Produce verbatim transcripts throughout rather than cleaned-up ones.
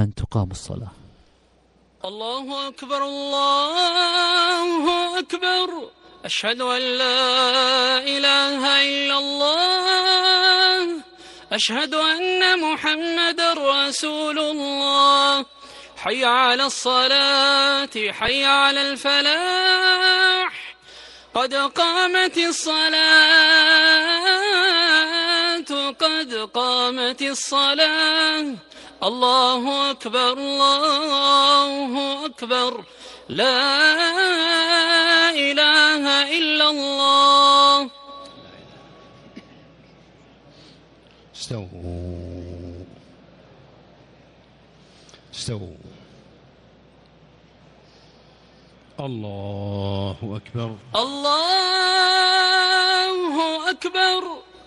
أن تقام الصلاة. الله أكبر الله أكبر، أشهد أن لا إله إلا الله، أشهد أن محمدا رسول الله. حي على الصلاة حي على الفلاح، قد قامت الصلاة قد قامت الصلاة. الله أكبر الله أكبر، لا إله إلا الله. استووا استووا. الله أكبر الله أكبر.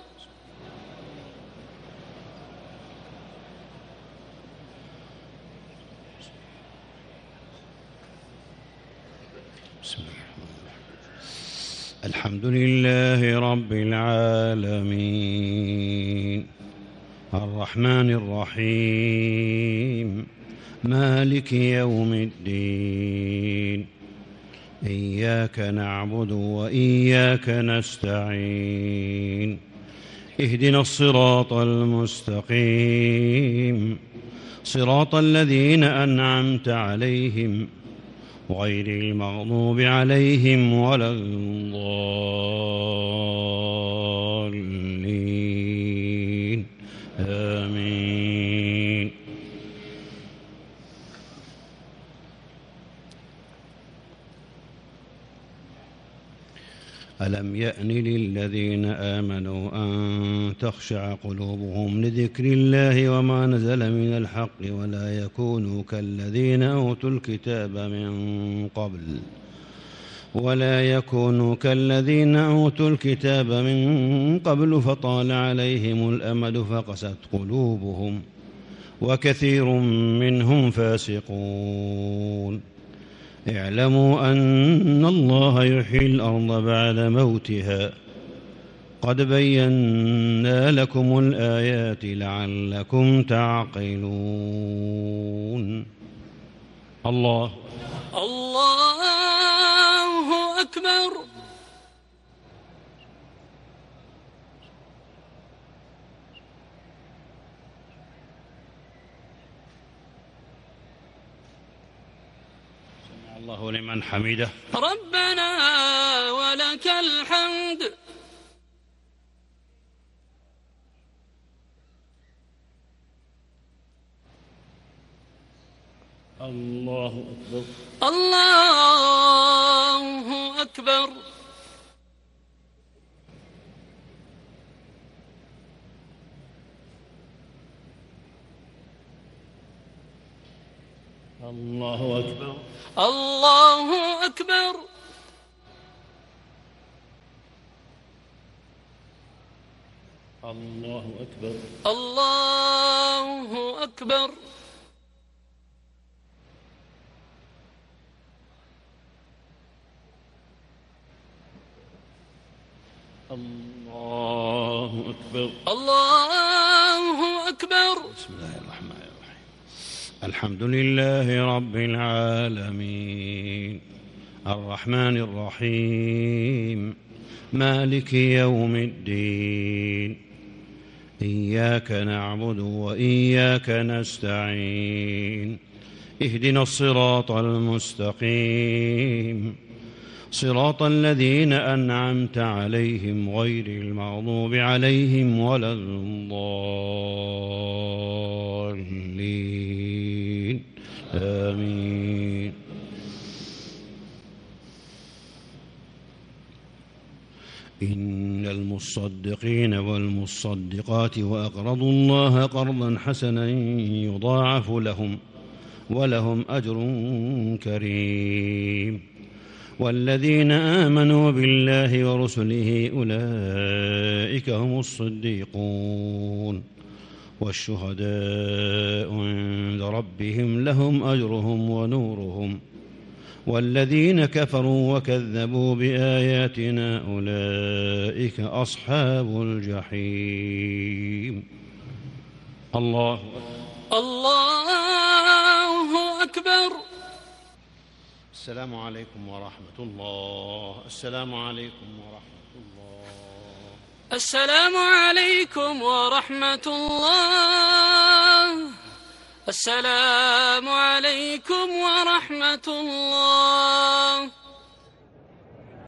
بسم الله. الحمد لله رب العالمين، الرحمن الرحيم، مالك يوم الدين، إياك نعبد وإياك نستعين، اهدنا الصراط المستقيم، صراط الذين أنعمت عليهم غير المغضوب عليهم ولا الضالين، آمين. ألم يأن للذين آمنوا أن تخشع قلوبهم لذكر الله وما نزل من الحق ولا يكونوا كالذين أوتوا الكتاب من قبل ولا يكونوا كالذين أوتوا الكتاب من قبل فطال عليهم الأمد فقست قلوبهم وكثير منهم فاسقون. اعلموا أن الله يحيي الأرض بعد موتها، قد بينا لكم الآيات لعلكم تعقلون. الله الله أكبر. الله لمن حمده. ربنا ولك الحمد. الله أكبر الله أكبر. الله أكبر الله أكبر. الله أكبر الله أكبر. الله أكبر الله أكبر. بسم الله الرحمن الرحيم. الحمد لله رب العالمين، الرحمن الرحيم، مالك يوم الدين، إياك نعبد وإياك نستعين، اهدنا الصراط المستقيم، صراط الذين أنعمت عليهم غير المغضوب عليهم ولا الضالين، آمين. إن المصدقين والمصدقات وأقرضوا الله قرضا حسنا يضاعف لهم ولهم أجر كريم. والذين آمنوا بالله ورسله أولئك هم الصديقون والشهداء عند ربهم لهم أجرهم ونورهم. والذين كفروا وكذبوا بآياتنا أولئك أصحاب الجحيم. الله الله السلام عليكم ورحمة الله. السلام عليكم ورحمة الله. السلام عليكم ورحمة الله. السلام عليكم ورحمة الله.